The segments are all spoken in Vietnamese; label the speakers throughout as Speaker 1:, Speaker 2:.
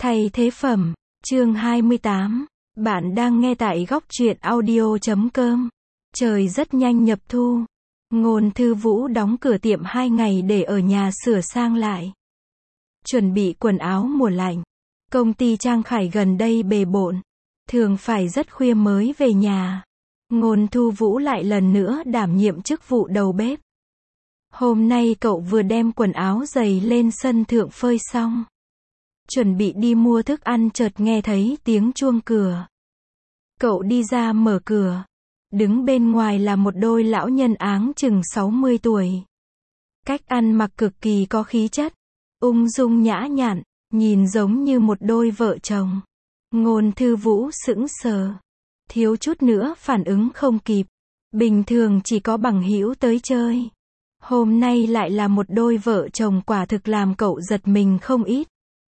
Speaker 1: Thay thế phẩm, chương 28. Bạn đang nghe tại góc truyện audio.com. Trời rất nhanh nhập thu. Ngôn Thư Vũ đóng cửa tiệm 2 ngày để ở nhà sửa sang lại. Chuẩn bị quần áo mùa lạnh. Công ty Trang Khải gần đây bề bộn. Thường phải rất khuya mới về nhà. Ngôn Thư Vũ lại lần nữa đảm nhiệm chức vụ đầu bếp. Hôm nay cậu vừa đem quần áo giày lên sân thượng phơi xong. Chuẩn bị đi mua thức ăn chợt nghe thấy tiếng chuông cửa. Cậu đi ra mở cửa. Đứng bên ngoài là một đôi lão nhân áng chừng 60 tuổi. Cách ăn mặc cực kỳ có khí chất. Ung dung nhã nhặn, nhìn giống như một đôi vợ chồng. Ngôn Thư Vũ sững sờ. Thiếu chút nữa phản ứng không kịp. Bình thường chỉ có bằng hữu tới chơi. Hôm nay lại là một đôi vợ chồng, quả thực làm cậu giật mình không ít.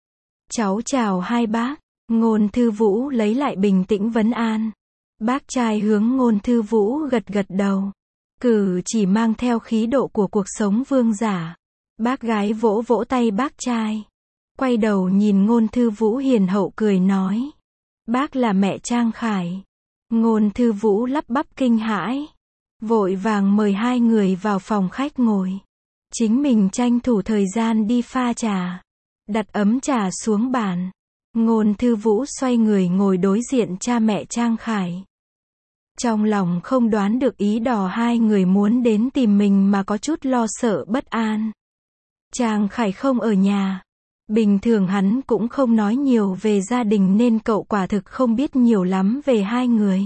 Speaker 1: Cháu chào hai bác. Ngôn Thư Vũ lấy lại bình tĩnh vấn an. Bác trai hướng Ngôn Thư Vũ gật gật đầu. Cử chỉ mang theo khí độ của cuộc sống vương giả. Bác gái vỗ vỗ tay bác trai. Quay đầu nhìn Ngôn Thư Vũ hiền hậu cười nói. Bác là mẹ Trang Khải. Ngôn Thư Vũ lắp bắp kinh hãi. Vội vàng mời hai người vào phòng khách ngồi. Chính mình tranh thủ thời gian đi pha trà. Đặt ấm trà xuống bàn. Ngôn Thư Vũ xoay người ngồi đối diện cha mẹ Trang Khải. Trong lòng không đoán được ý đồ hai người muốn đến tìm mình mà có chút lo sợ bất an. Trang Khải không ở nhà. Bình thường hắn cũng không nói nhiều về gia đình nên cậu quả thực không biết nhiều lắm về hai người.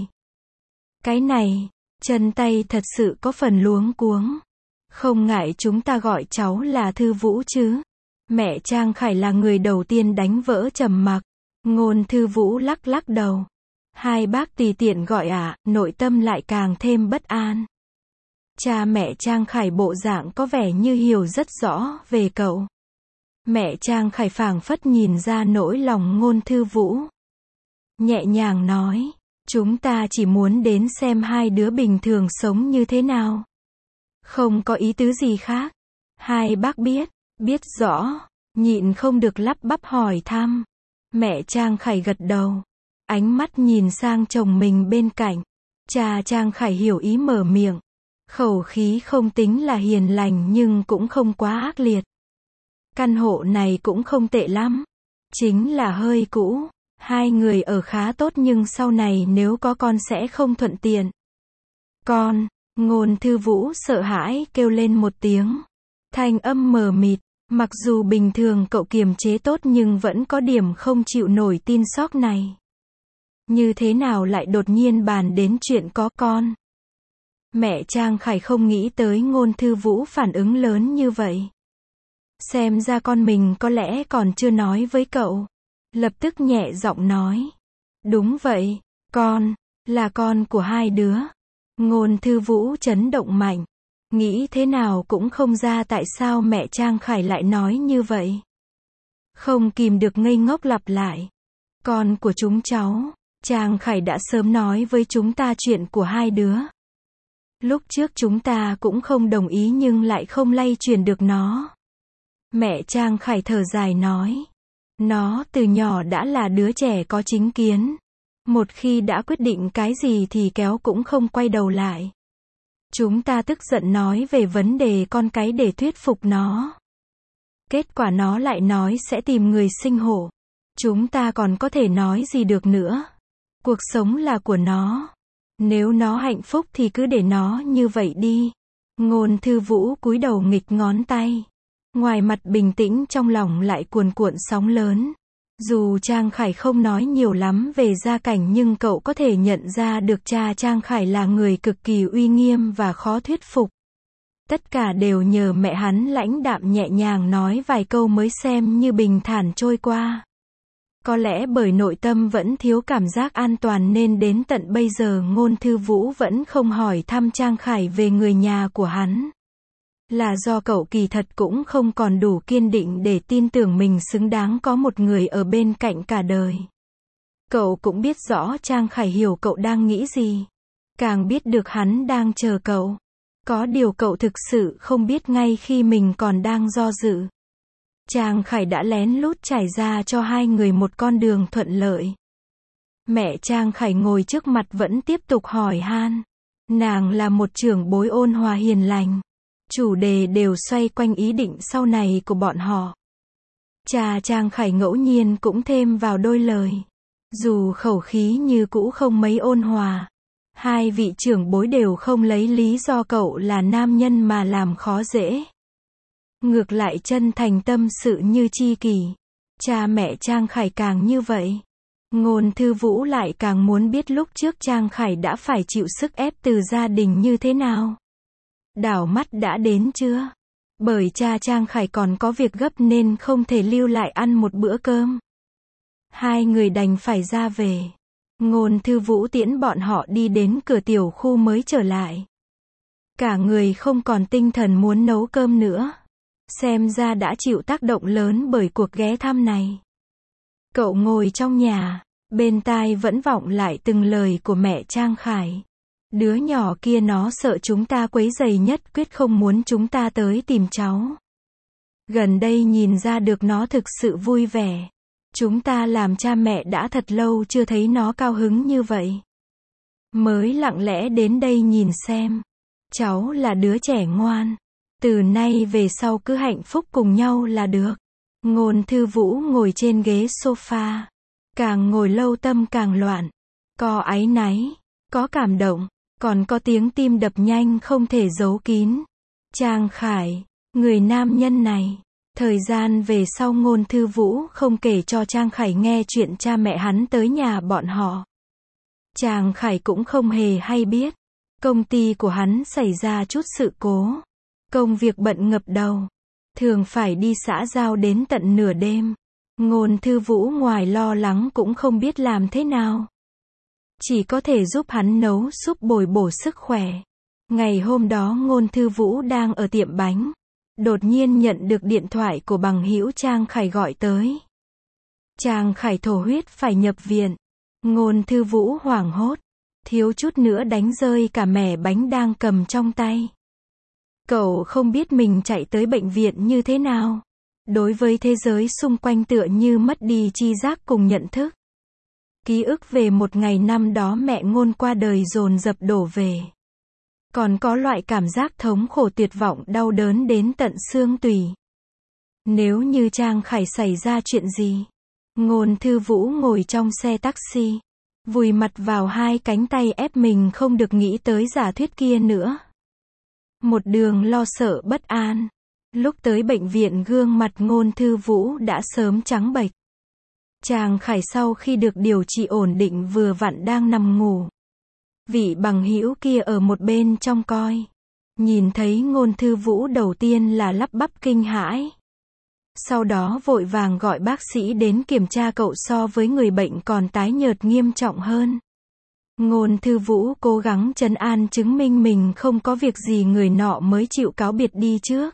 Speaker 1: Cái này, chân tay thật sự có phần luống cuống. Không ngại chúng ta gọi cháu là Thư Vũ chứ? Mẹ Trang Khải là người đầu tiên đánh vỡ trầm mặc. Ngôn Thư Vũ lắc lắc đầu. Hai bác tùy tiện gọi ạ, nội tâm lại càng thêm bất an. Cha mẹ Trang Khải bộ dạng có vẻ như hiểu rất rõ về cậu. Mẹ Trang Khải phảng phất nhìn ra nỗi lòng Ngôn Thư Vũ. Nhẹ nhàng nói, chúng ta chỉ muốn đến xem hai đứa bình thường sống như thế nào. Không có ý tứ gì khác. Hai bác biết rõ, nhịn không được lắp bắp hỏi thăm. Mẹ Trang Khải gật đầu. Ánh mắt nhìn sang chồng mình bên cạnh. Cha Trang Khải hiểu ý mở miệng. Khẩu khí không tính là hiền lành nhưng cũng không quá ác liệt. Căn hộ này cũng không tệ lắm. Chính là hơi cũ. Hai người ở khá tốt nhưng sau này nếu có con sẽ không thuận tiện. Con, Ngôn Thư Vũ sợ hãi kêu lên một tiếng. Thanh âm mờ mịt. Mặc dù bình thường cậu kiềm chế tốt nhưng vẫn có điểm không chịu nổi tin sóc này. Như thế nào lại đột nhiên bàn đến chuyện có con? Mẹ Trang Khải không nghĩ tới Ngôn Thư Vũ phản ứng lớn như vậy. Xem ra con mình có lẽ còn chưa nói với cậu. Lập tức nhẹ giọng nói. Đúng vậy, con, là con của hai đứa. Ngôn Thư Vũ chấn động mạnh. Nghĩ thế nào cũng không ra tại sao mẹ Trang Khải lại nói như vậy. Không kìm được ngây ngốc lặp lại. Con của chúng cháu, Trang Khải đã sớm nói với chúng ta chuyện của hai đứa. Lúc trước chúng ta cũng không đồng ý nhưng lại không lay chuyển được nó. Mẹ Trang Khải thở dài nói. Nó từ nhỏ đã là đứa trẻ có chính kiến. Một khi đã quyết định cái gì thì kéo cũng không quay đầu lại. Chúng ta tức giận nói về vấn đề con cái để thuyết phục nó. Kết quả nó lại nói sẽ tìm người sinh hộ. Chúng ta còn có thể nói gì được nữa. Cuộc sống là của nó. Nếu nó hạnh phúc thì cứ để nó như vậy đi. Ngôn Thư Vũ cúi đầu nghịch ngón tay. Ngoài mặt bình tĩnh trong lòng lại cuồn cuộn sóng lớn. Dù Trang Khải không nói nhiều lắm về gia cảnh nhưng cậu có thể nhận ra được cha Trang Khải là người cực kỳ uy nghiêm và khó thuyết phục. Tất cả đều nhờ mẹ hắn lãnh đạm nhẹ nhàng nói vài câu mới xem như bình thản trôi qua. Có lẽ bởi nội tâm vẫn thiếu cảm giác an toàn nên đến tận bây giờ Ngôn Thư Vũ vẫn không hỏi thăm Trang Khải về người nhà của hắn. Là do cậu kỳ thật cũng không còn đủ kiên định để tin tưởng mình xứng đáng có một người ở bên cạnh cả đời. Cậu cũng biết rõ Trang Khải hiểu cậu đang nghĩ gì. Càng biết được hắn đang chờ cậu. Có điều cậu thực sự không biết ngay khi mình còn đang do dự. Trang Khải đã lén lút trải ra cho hai người một con đường thuận lợi. Mẹ Trang Khải ngồi trước mặt vẫn tiếp tục hỏi han. Nàng là một trưởng bối ôn hòa hiền lành. Chủ đề đều xoay quanh ý định sau này của bọn họ. Cha Trang Khải ngẫu nhiên cũng thêm vào đôi lời. Dù khẩu khí như cũ không mấy ôn hòa. Hai vị trưởng bối đều không lấy lý do cậu là nam nhân mà làm khó dễ. Ngược lại chân thành tâm sự như tri kỷ. Cha mẹ Trang Khải càng như vậy. Ngôn Thư Vũ lại càng muốn biết lúc trước Trang Khải đã phải chịu sức ép từ gia đình như thế nào. Đảo mắt đã đến chưa? Bởi cha Trang Khải còn có việc gấp nên không thể lưu lại ăn một bữa cơm. Hai người đành phải ra về. Ngôn Thư Vũ tiễn bọn họ đi đến cửa tiểu khu mới trở lại. Cả người không còn tinh thần muốn nấu cơm nữa. Xem ra đã chịu tác động lớn bởi cuộc ghé thăm này. Cậu ngồi trong nhà, bên tai vẫn vọng lại từng lời của mẹ Trang Khải. Đứa nhỏ kia nó sợ chúng ta quấy rầy nhất quyết không muốn chúng ta tới tìm cháu. Gần đây nhìn ra được nó thực sự vui vẻ. Chúng ta làm cha mẹ đã thật lâu chưa thấy nó cao hứng như vậy. Mới lặng lẽ đến đây nhìn xem. Cháu là đứa trẻ ngoan. Từ nay về sau cứ hạnh phúc cùng nhau là được. Ngôn Thư Vũ ngồi trên ghế sofa. Càng ngồi lâu tâm càng loạn. Có áy náy, có cảm động, còn có tiếng tim đập nhanh không thể giấu kín. Trang Khải, người nam nhân này. Thời gian về sau Ngôn Thư Vũ không kể cho Trang Khải nghe chuyện cha mẹ hắn tới nhà bọn họ. Trang Khải cũng không hề hay biết. Công ty của hắn xảy ra chút sự cố. Công việc bận ngập đầu. Thường phải đi xã giao đến tận nửa đêm. Ngôn Thư Vũ ngoài lo lắng cũng không biết làm thế nào. Chỉ có thể giúp hắn nấu súp bồi bổ sức khỏe. Ngày hôm đó Ngôn Thư Vũ đang ở tiệm bánh. Đột nhiên nhận được điện thoại của bằng hữu Trang Khải gọi tới. Trang Khải thổ huyết phải nhập viện. Ngôn Thư Vũ hoảng hốt. Thiếu chút nữa đánh rơi cả mẻ bánh đang cầm trong tay. Cậu không biết mình chạy tới bệnh viện như thế nào. Đối với thế giới xung quanh tựa như mất đi tri giác cùng nhận thức. Ký ức về một ngày năm đó mẹ Ngôn qua đời dồn dập đổ về. Còn có loại cảm giác thống khổ tuyệt vọng đau đớn đến tận xương tủy. Nếu như Trang Khải xảy ra chuyện gì? Ngôn Thư Vũ ngồi trong xe taxi. Vùi mặt vào hai cánh tay ép mình không được nghĩ tới giả thuyết kia nữa. Một đường lo sợ bất an. Lúc tới bệnh viện gương mặt Ngôn Thư Vũ đã sớm trắng bệch. Trang Khải sau khi được điều trị ổn định vừa vặn đang nằm ngủ. Vị bằng hữu kia ở một bên trong coi. Nhìn thấy Ngôn Thư Vũ đầu tiên là lắp bắp kinh hãi. Sau đó vội vàng gọi bác sĩ đến kiểm tra cậu so với người bệnh còn tái nhợt nghiêm trọng hơn. Ngôn Thư Vũ cố gắng trấn an chứng minh mình không có việc gì người nọ mới chịu cáo biệt đi trước.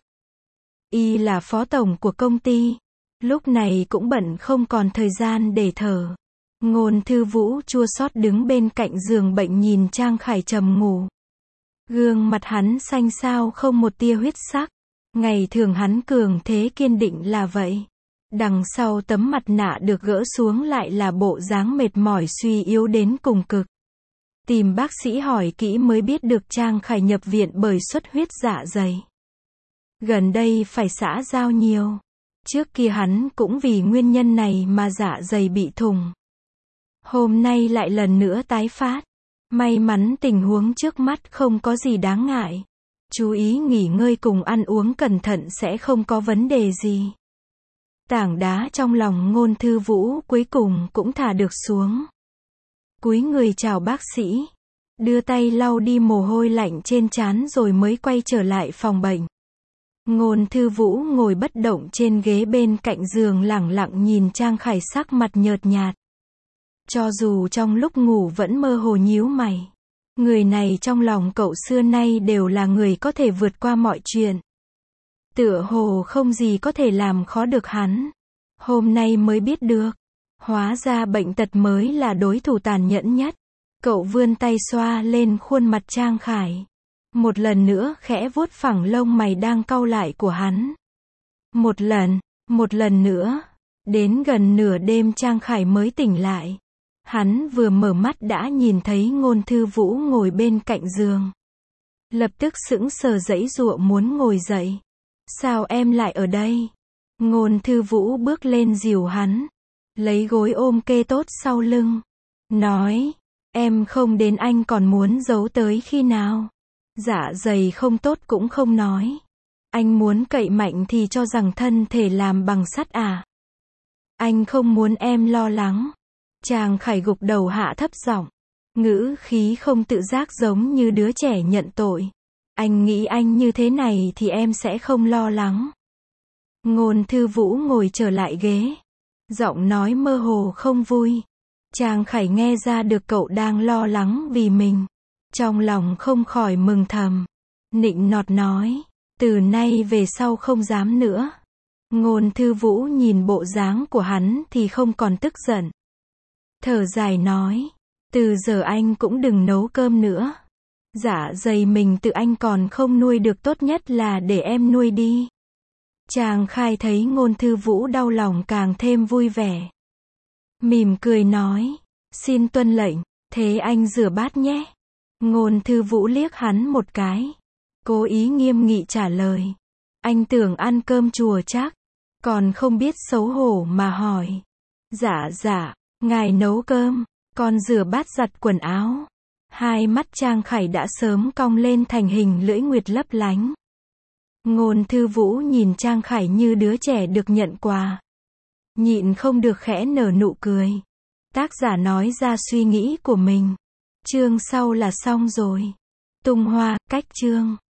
Speaker 1: Y là phó tổng của công ty. Lúc này cũng bận không còn thời gian để thở. Ngôn Thư Vũ chua xót đứng bên cạnh giường bệnh nhìn Trang Khải trầm ngủ. Gương mặt hắn xanh xao không một tia huyết sắc. Ngày thường hắn cường thế kiên định là vậy. Đằng sau tấm mặt nạ được gỡ xuống lại là bộ dáng mệt mỏi suy yếu đến cùng cực. Tìm bác sĩ hỏi kỹ mới biết được Trang Khải nhập viện bởi xuất huyết dạ dày. Gần đây phải xã giao nhiều. Trước kia hắn cũng vì nguyên nhân này mà dạ dày bị thủng. Hôm nay lại lần nữa tái phát. May mắn tình huống trước mắt không có gì đáng ngại. Chú ý nghỉ ngơi cùng ăn uống cẩn thận sẽ không có vấn đề gì. Tảng đá trong lòng Ngôn Thư Vũ cuối cùng cũng thả được xuống. Cúi người chào bác sĩ. Đưa tay lau đi mồ hôi lạnh trên trán rồi mới quay trở lại phòng bệnh. Ngôn Thư Vũ ngồi bất động trên ghế bên cạnh giường lẳng lặng nhìn Trang Khải sắc mặt nhợt nhạt. Cho dù trong lúc ngủ vẫn mơ hồ nhíu mày. Người này trong lòng cậu xưa nay đều là người có thể vượt qua mọi chuyện. Tựa hồ không gì có thể làm khó được hắn. Hôm nay mới biết được. Hóa ra bệnh tật mới là đối thủ tàn nhẫn nhất. Cậu vươn tay xoa lên khuôn mặt Trang Khải. Một lần nữa khẽ vuốt phẳng lông mày đang cau lại của hắn. Một lần, Một lần nữa, đến gần nửa đêm Trang Khải mới tỉnh lại. Hắn vừa mở mắt đã nhìn thấy Ngôn Thư Vũ ngồi bên cạnh giường. Lập tức sững sờ giãy giụa muốn ngồi dậy. Sao em lại ở đây? Ngôn Thư Vũ bước lên dìu hắn, lấy gối ôm kê tốt sau lưng. Nói, em không đến anh còn muốn giấu tới khi nào? Dạ dày không tốt cũng không nói. Anh muốn cậy mạnh thì cho rằng thân thể làm bằng sắt à? Anh không muốn em lo lắng. Trang Khải gục đầu hạ thấp giọng, ngữ khí không tự giác giống như đứa trẻ nhận tội. Anh nghĩ anh như thế này thì em sẽ không lo lắng. Ngôn Thư Vũ ngồi trở lại ghế, giọng nói mơ hồ không vui. Trang Khải nghe ra được cậu đang lo lắng vì mình. Trong lòng không khỏi mừng thầm. Nịnh nọt nói, từ nay về sau không dám nữa. Ngôn Thư Vũ nhìn bộ dáng của hắn thì không còn tức giận. Thở dài nói, từ giờ anh cũng đừng nấu cơm nữa. Dạ dày mình tự anh còn không nuôi được, tốt nhất là để em nuôi đi. Trang Khai thấy Ngôn Thư Vũ đau lòng càng thêm vui vẻ. Mỉm cười nói, xin tuân lệnh, thế anh rửa bát nhé. Ngôn Thư Vũ liếc hắn một cái, cố ý nghiêm nghị trả lời. Anh tưởng ăn cơm chùa chắc, còn không biết xấu hổ mà hỏi. Dạ dạ, ngài nấu cơm, con rửa bát giặt quần áo. Hai mắt Trang Khải đã sớm cong lên thành hình lưỡi nguyệt lấp lánh. Ngôn Thư Vũ nhìn Trang Khải như đứa trẻ được nhận quà. Nhịn không được khẽ nở nụ cười. Tác giả nói ra suy nghĩ của mình. Chương sau là xong rồi. Tung Hoa, cách chương.